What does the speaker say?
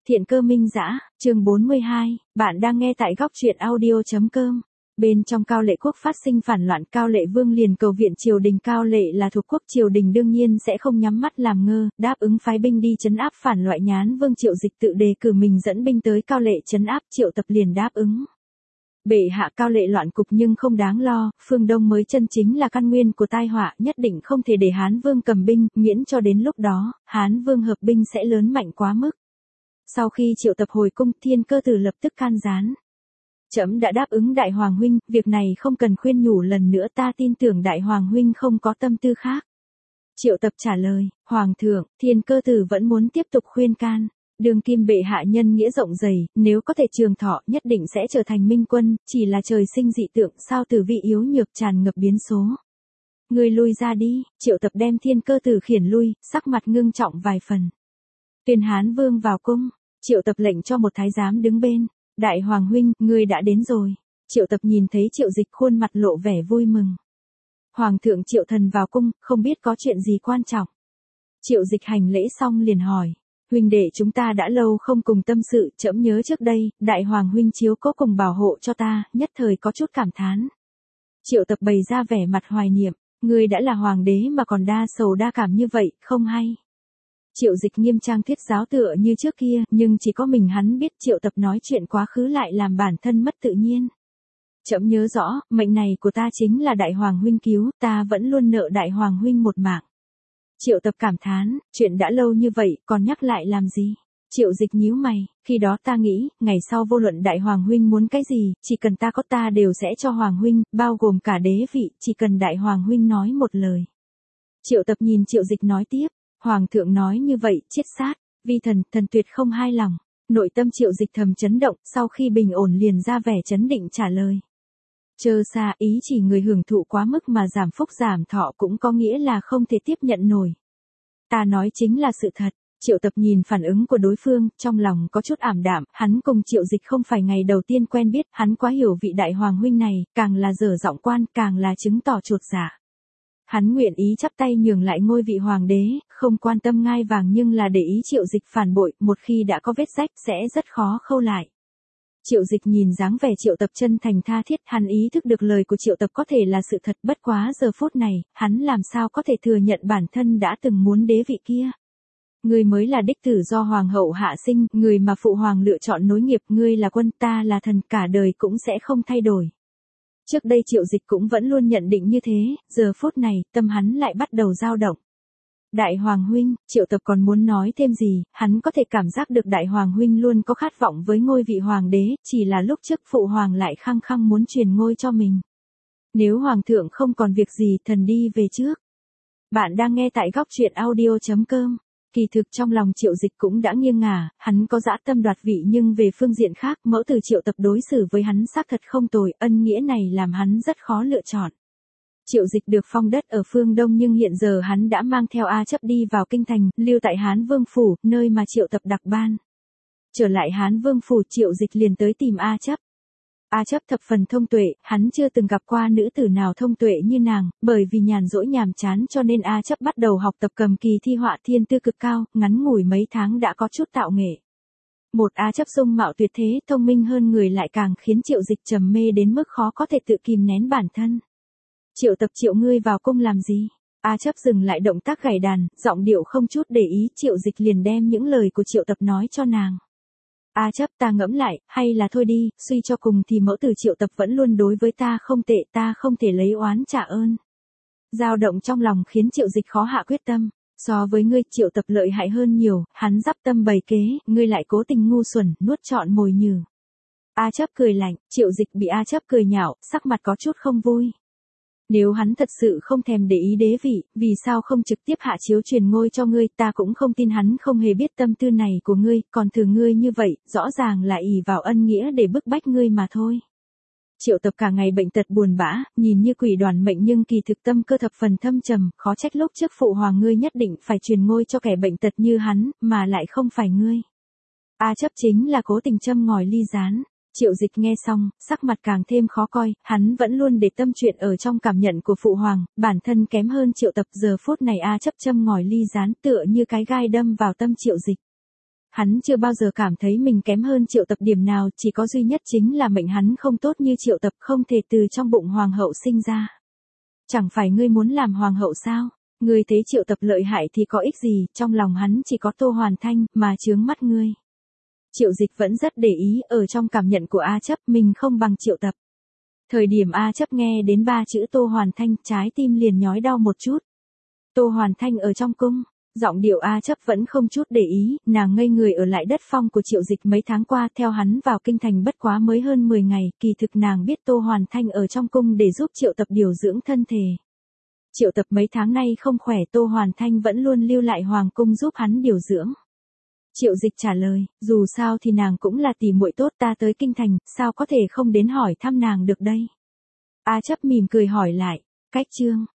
Thiện cơ minh dã, chương 42, bạn đang nghe tại góc truyện audio.com. Bên trong Cao Lệ quốc phát sinh phản loạn, Cao Lệ vương liền cầu viện triều đình. Cao Lệ là thuộc quốc, triều đình đương nhiên sẽ không nhắm mắt làm ngơ, đáp ứng phái binh đi trấn áp phản loạn. Nhán vương Triệu Dịch tự đề cử mình dẫn binh tới Cao Lệ trấn áp, Triệu Tập liền đáp ứng. Bệ hạ, Cao Lệ loạn cục nhưng không đáng lo, phương Đông mới chân chính là căn nguyên của tai họa, nhất định không thể để Hán vương cầm binh, miễn cho đến lúc đó, Hán vương hợp binh sẽ lớn mạnh quá mức. Sau khi Triệu Tập hồi cung, Thiên Cơ Tử lập tức can gián. Trẫm đã đáp ứng Đại Hoàng huynh, việc này không cần khuyên nhủ lần nữa, ta tin tưởng Đại Hoàng huynh không có tâm tư khác. Triệu Tập trả lời, Hoàng thượng, Thiên Cơ Tử vẫn muốn tiếp tục khuyên can. Đường kim bệ hạ nhân nghĩa rộng dày, nếu có thể trường thọ nhất định sẽ trở thành minh quân, chỉ là trời sinh dị tượng, sao tử vị yếu nhược tràn ngập biến số. Người lui ra đi. Triệu Tập đem Thiên Cơ Tử khiển lui, sắc mặt ngưng trọng vài phần. Tuyên Hán vương vào cung. Triệu Tập lệnh cho một thái giám đứng bên. Đại Hoàng huynh, ngươi đã đến rồi. Triệu Tập nhìn thấy Triệu Dịch khuôn mặt lộ vẻ vui mừng. Hoàng thượng Triệu thần vào cung, không biết có chuyện gì quan trọng. Triệu Dịch hành lễ xong liền hỏi. Huynh đệ chúng ta đã lâu không cùng tâm sự, trẫm nhớ trước đây, Đại Hoàng huynh chiếu cố cùng bảo hộ cho ta, nhất thời có chút cảm thán. Triệu Tập bày ra vẻ mặt hoài niệm. Ngươi đã là hoàng đế mà còn đa sầu đa cảm như vậy, không hay. Triệu Dịch nghiêm trang thuyết giáo tựa như trước kia, nhưng chỉ có mình hắn biết. Triệu Tập nói chuyện quá khứ lại làm bản thân mất tự nhiên. Trẫm nhớ rõ, mệnh này của ta chính là Đại Hoàng huynh cứu, ta vẫn luôn nợ Đại Hoàng huynh một mạng. Triệu Tập cảm thán, chuyện đã lâu như vậy, còn nhắc lại làm gì? Triệu Dịch nhíu mày, khi đó ta nghĩ, ngày sau vô luận Đại Hoàng huynh muốn cái gì, chỉ cần ta có ta đều sẽ cho Hoàng huynh, bao gồm cả đế vị, chỉ cần Đại Hoàng huynh nói một lời. Triệu Tập nhìn Triệu Dịch nói tiếp. Hoàng thượng nói như vậy, chiết sát, vi thần tuyệt không hai lòng. Nội tâm Triệu Dịch thầm chấn động, sau khi bình ổn liền ra vẻ chấn định trả lời. Chớ xa, ý chỉ người hưởng thụ quá mức mà giảm phúc giảm thọ cũng có nghĩa là không thể tiếp nhận nổi. Ta nói chính là sự thật. Triệu Tập nhìn phản ứng của đối phương, trong lòng có chút ảm đạm, hắn cùng Triệu Dịch không phải ngày đầu tiên quen biết, hắn quá hiểu vị Đại Hoàng huynh này, càng là dở giọng quan, càng là chứng tỏ chuột dạ. Hắn nguyện ý chắp tay nhường lại ngôi vị hoàng đế, không quan tâm ngai vàng nhưng là để ý Triệu Dịch phản bội, một khi đã có vết rách sẽ rất khó khâu lại. Triệu Dịch nhìn dáng vẻ Triệu Tập chân thành tha thiết, hắn ý thức được lời của Triệu Tập có thể là sự thật, bất quá giờ phút này, hắn làm sao có thể thừa nhận bản thân đã từng muốn đế vị kia. Ngươi mới là đích tử do hoàng hậu hạ sinh, người mà phụ hoàng lựa chọn nối nghiệp, ngươi là quân, ta là thần, cả đời cũng sẽ không thay đổi. Trước đây Triệu Dịch cũng vẫn luôn nhận định như thế, giờ phút này, tâm hắn lại bắt đầu dao động. Đại Hoàng huynh, Triệu Tập còn muốn nói thêm gì, hắn có thể cảm giác được Đại Hoàng huynh luôn có khát vọng với ngôi vị hoàng đế, chỉ là lúc trước phụ hoàng lại khăng khăng muốn truyền ngôi cho mình. Nếu hoàng thượng không còn việc gì, thần đi về trước. Bạn đang nghe tại góc truyện audio.com. Kỳ thực trong lòng Triệu Dịch cũng đã nghiêng ngả, hắn có dã tâm đoạt vị nhưng về phương diện khác, mẫu tử Triệu Tập đối xử với hắn xác thật không tồi, ân nghĩa này làm hắn rất khó lựa chọn. Triệu Dịch được phong đất ở phương Đông nhưng hiện giờ hắn đã mang theo A Chấp đi vào kinh thành, lưu tại Hán Vương Phủ, nơi mà Triệu Tập đặc ban. Trở lại Hán Vương Phủ, Triệu Dịch liền tới tìm A Chấp. A Chấp thập phần thông tuệ, hắn chưa từng gặp qua nữ tử nào thông tuệ như nàng, bởi vì nhàn rỗi nhàm chán cho nên A Chấp bắt đầu học tập cầm kỳ thi họa, thiên tư cực cao, ngắn ngủi mấy tháng đã có chút tạo nghệ. Một A Chấp dung mạo tuyệt thế, thông minh hơn người lại càng khiến Triệu Dịch trầm mê đến mức khó có thể tự kìm nén bản thân. Triệu Tập, Triệu ngươi vào cung làm gì? A Chấp dừng lại động tác gảy đàn, giọng điệu không chút để ý, Triệu Dịch liền đem những lời của Triệu Tập nói cho nàng. A Chấp, ta ngẫm lại, hay là thôi đi, suy cho cùng thì mẫu tử Triệu Tập vẫn luôn đối với ta không tệ, ta không thể lấy oán trả ơn. Dao động trong lòng khiến Triệu Dịch khó hạ quyết tâm. So với ngươi, Triệu Tập lợi hại hơn nhiều, hắn dắp tâm bày kế, ngươi lại cố tình ngu xuẩn, nuốt trọn mồi nhử. A Chấp cười lạnh, Triệu Dịch bị A Chấp cười nhạo, sắc mặt có chút không vui. Nếu hắn thật sự không thèm để ý đế vị, vì sao không trực tiếp hạ chiếu truyền ngôi cho ngươi, ta cũng không tin hắn không hề biết tâm tư này của ngươi, còn thường ngươi như vậy, rõ ràng là ỷ vào ân nghĩa để bức bách ngươi mà thôi. Triệu Tập cả ngày bệnh tật buồn bã, nhìn như quỷ đoàn mệnh nhưng kỳ thực tâm cơ thập phần thâm trầm, khó trách lúc trước phụ hoàng ngươi nhất định phải truyền ngôi cho kẻ bệnh tật như hắn, mà lại không phải ngươi. A Chấp chính là cố tình châm ngòi ly gián. Triệu Dịch nghe xong, sắc mặt càng thêm khó coi, hắn vẫn luôn để tâm chuyện ở trong cảm nhận của phụ hoàng, bản thân kém hơn Triệu Tập, giờ phút này A Chấp châm ngòi ly gián tựa như cái gai đâm vào tâm Triệu Dịch. Hắn chưa bao giờ cảm thấy mình kém hơn Triệu Tập điểm nào, chỉ có duy nhất chính là mệnh hắn không tốt như Triệu Tập, không thể từ trong bụng hoàng hậu sinh ra. Chẳng phải ngươi muốn làm hoàng hậu sao? Ngươi thấy Triệu Tập lợi hại thì có ích gì, trong lòng hắn chỉ có Tô Hoàn Thanh, mà chướng mắt ngươi. Triệu Dịch vẫn rất để ý, ở trong cảm nhận của A Chấp mình không bằng Triệu Tập. Thời điểm A Chấp nghe đến 3 chữ Tô Hoàn Thanh, trái tim liền nhói đau một chút. Tô Hoàn Thanh ở trong cung, giọng điệu A Chấp vẫn không chút để ý, nàng ngây người ở lại đất phong của Triệu Dịch mấy tháng qua, theo hắn vào kinh thành bất quá mới hơn 10 ngày, kỳ thực nàng biết Tô Hoàn Thanh ở trong cung để giúp Triệu Tập điều dưỡng thân thể. Triệu Tập mấy tháng nay không khỏe, Tô Hoàn Thanh vẫn luôn lưu lại hoàng cung giúp hắn điều dưỡng. Triệu Dịch trả lời, dù sao thì nàng cũng là tỷ muội tốt, ta tới kinh thành, sao có thể không đến hỏi thăm nàng được đây? A Chấp mỉm cười hỏi lại, cách chương